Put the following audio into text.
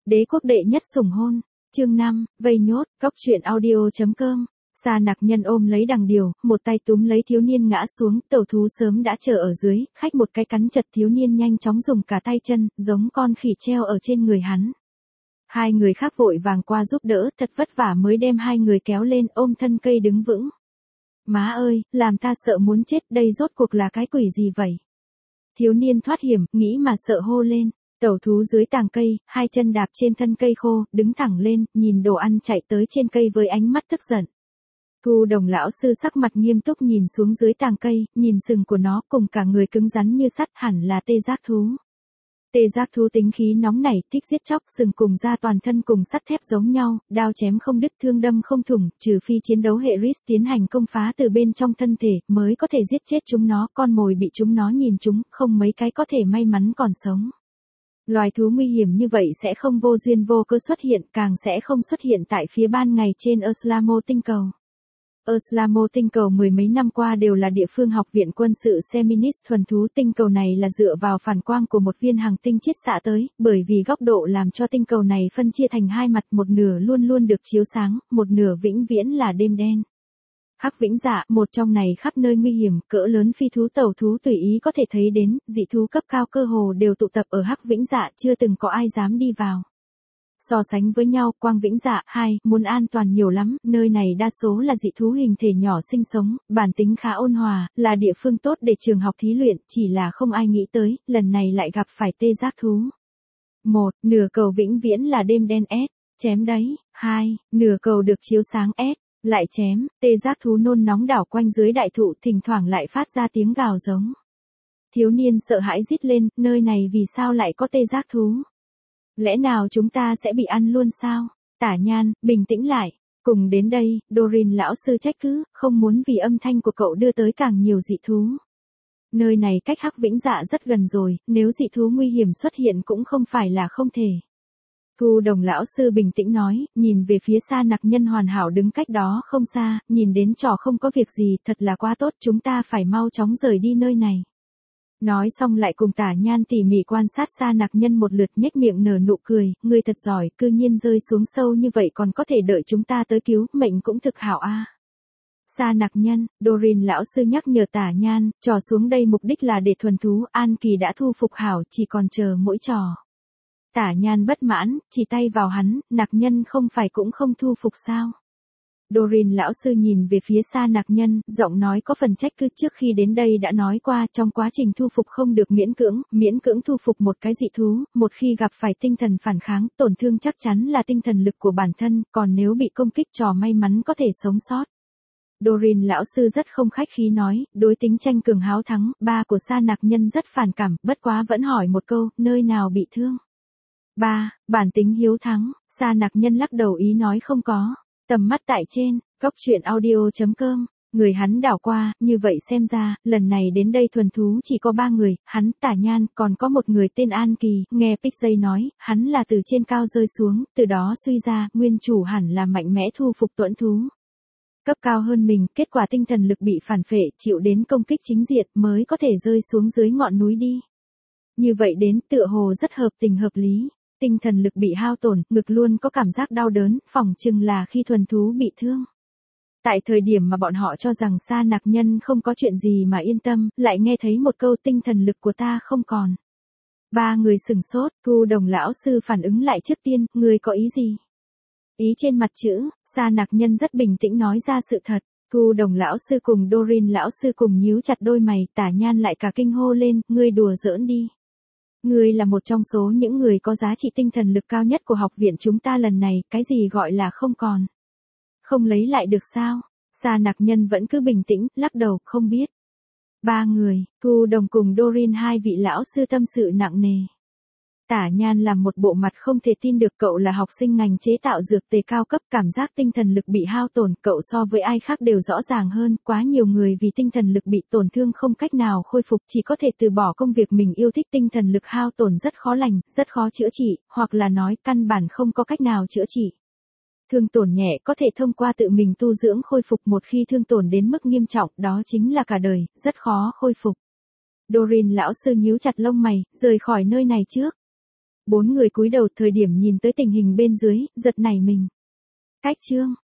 Đế quốc đệ nhất sủng hôn. Chương 5, vây nhốt, cóc truyện audio.com. Sa Nặc Nhân ôm lấy đằng điều, một tay túm lấy thiếu niên ngã xuống, tẩu thú sớm đã chờ ở dưới, khách một cái cắn chật thiếu niên nhanh chóng dùng cả tay chân, giống con khỉ treo ở trên người hắn. Hai người khác vội vàng qua giúp đỡ, thật vất vả mới đem hai người kéo lên, ôm thân cây đứng vững. Má ơi, làm ta sợ muốn chết, đây rốt cuộc là cái quỷ gì vậy? Thiếu niên thoát hiểm, nghĩ mà sợ hô lên. Tẩu thú dưới tàng cây, hai chân đạp trên thân cây khô, đứng thẳng lên, nhìn đồ ăn chạy tới trên cây với ánh mắt tức giận. Thu Đồng lão sư sắc mặt nghiêm túc nhìn xuống dưới tàng cây, nhìn sừng của nó cùng cả người cứng rắn như sắt, hẳn là tê giác thú. Tê giác thú tính khí nóng nảy, thích giết chóc, sừng cùng da toàn thân cùng sắt thép giống nhau, đao chém không đứt, thương đâm không thủng, trừ phi chiến đấu hệ Risk tiến hành công phá từ bên trong thân thể, mới có thể giết chết chúng nó, con mồi bị chúng nó nhìn chúng, không mấy cái có thể may mắn còn sống. Loài thú nguy hiểm như vậy sẽ không vô duyên vô cớ xuất hiện, càng sẽ không xuất hiện tại phía ban ngày trên Oslamo tinh cầu. Oslamo tinh cầu mười mấy năm qua đều là địa phương học viện quân sự Seminis thuần thú, tinh cầu này là dựa vào phản quang của một viên hành tinh chiết xạ tới, bởi vì góc độ làm cho tinh cầu này phân chia thành hai mặt, một nửa luôn luôn được chiếu sáng, một nửa vĩnh viễn là đêm đen. Hắc Vĩnh Dạ, một trong này khắp nơi nguy hiểm, cỡ lớn phi thú tẩu thú tùy ý có thể thấy đến, dị thú cấp cao cơ hồ đều tụ tập ở Hắc Vĩnh Dạ, chưa từng có ai dám đi vào. So sánh với nhau, Quang Vĩnh Dạ, muốn an toàn nhiều lắm, nơi này đa số là dị thú hình thể nhỏ sinh sống, bản tính khá ôn hòa, là địa phương tốt để trường học thí luyện, chỉ là không ai nghĩ tới, lần này lại gặp phải tê giác thú. 1. Nửa cầu vĩnh viễn là đêm đen chém đấy. 2. Nửa cầu được chiếu sáng lại chém. Tê giác thú nôn nóng đảo quanh dưới đại thụ, thỉnh thoảng lại phát ra tiếng gào giống. Thiếu niên sợ hãi rít lên, nơi này vì sao lại có tê giác thú? Lẽ nào chúng ta sẽ bị ăn luôn sao? Tả Nhan, bình tĩnh lại. Cùng đến đây, Dorin lão sư trách cứ, không muốn vì âm thanh của cậu đưa tới càng nhiều dị thú. Nơi này cách Hắc Vĩnh Dạ rất gần rồi, nếu dị thú nguy hiểm xuất hiện cũng không phải là không thể. Thu Đồng lão sư bình tĩnh nói, nhìn về phía Sa Nặc Nhân hoàn hảo đứng cách đó không xa, nhìn đến trò không có việc gì, thật là quá tốt, chúng ta phải mau chóng rời đi nơi này. Nói xong lại cùng Tả Nhan tỉ mỉ quan sát Sa Nặc Nhân một lượt, nhếch miệng nở nụ cười, ngươi thật giỏi, cư nhiên rơi xuống sâu như vậy còn có thể đợi chúng ta tới cứu, mệnh cũng thực hảo a. Sa Nặc Nhân, Dorin lão sư nhắc nhở Tả Nhan, trò xuống đây mục đích là để thuần thú, An Kỳ đã thu phục hảo, chỉ còn chờ mỗi trò. Tả Nhan bất mãn, chỉ tay vào hắn, Nặc Nhân không phải cũng không thu phục sao? Dorin lão sư nhìn về phía Sa Nặc Nhân, giọng nói có phần trách cứ, trước khi đến đây đã nói qua, trong quá trình thu phục không được miễn cưỡng thu phục một cái dị thú, một khi gặp phải tinh thần phản kháng, tổn thương chắc chắn là tinh thần lực của bản thân, còn nếu bị công kích trò may mắn có thể sống sót. Dorin lão sư rất không khách khí nói, đối tính tranh cường háo thắng, ba của Sa Nặc Nhân rất phản cảm, bất quá vẫn hỏi một câu, nơi nào bị thương? 3. Bản tính hiếu thắng, Sa Nặc Nhân lắc đầu ý nói không có. Tầm mắt tại trên, cóc truyện audio.com, người hắn đảo qua, như vậy xem ra, lần này đến đây thuần thú chỉ có 3 người, hắn, Tả Nhan, còn có một người tên An Kỳ, nghe Pixay nói, hắn là từ trên cao rơi xuống, từ đó suy ra, nguyên chủ hẳn là mạnh mẽ thu phục tuẫn thú. Cấp cao hơn mình, kết quả tinh thần lực bị phản phệ, chịu đến công kích chính diện, mới có thể rơi xuống dưới ngọn núi đi. Như vậy đến, tựa hồ rất hợp tình hợp lý. Tinh thần lực bị hao tổn, ngực luôn có cảm giác đau đớn, phỏng chừng là khi thuần thú bị thương. Tại thời điểm mà bọn họ cho rằng Sa Nặc Nhân không có chuyện gì mà yên tâm, lại nghe thấy một câu tinh thần lực của ta không còn. 3 người sửng sốt, Thu Đồng lão sư phản ứng lại trước tiên, ngươi có ý gì? Ý trên mặt chữ, Sa Nặc Nhân rất bình tĩnh nói ra sự thật. Thu Đồng lão sư cùng Dorin lão sư cùng nhíu chặt đôi mày, Tả Nhan lại cả kinh hô lên, ngươi đùa giỡn đi. Ngươi là một trong số những người có giá trị tinh thần lực cao nhất của học viện chúng ta lần này, cái gì gọi là không còn? Không lấy lại được sao? Sa Nặc Nhân vẫn cứ bình tĩnh, lắc đầu, không biết. 3 người, Thu Đồng cùng Dorin, 2 vị lão sư tâm sự nặng nề. Tả Nhan làm một bộ mặt không thể tin được, cậu là học sinh ngành chế tạo dược tề cao cấp, cảm giác tinh thần lực bị hao tổn, cậu so với ai khác đều rõ ràng hơn, quá nhiều người vì tinh thần lực bị tổn thương không cách nào khôi phục, chỉ có thể từ bỏ công việc mình yêu thích, tinh thần lực hao tổn rất khó lành, rất khó chữa trị, hoặc là nói căn bản không có cách nào chữa trị. Thương tổn nhẹ có thể thông qua tự mình tu dưỡng khôi phục, một khi thương tổn đến mức nghiêm trọng, đó chính là cả đời, rất khó khôi phục. Dorin lão sư nhíu chặt lông mày, rời khỏi nơi này trước. Bốn người cúi đầu thời điểm nhìn tới tình hình bên dưới, giật nảy mình. Cách chương.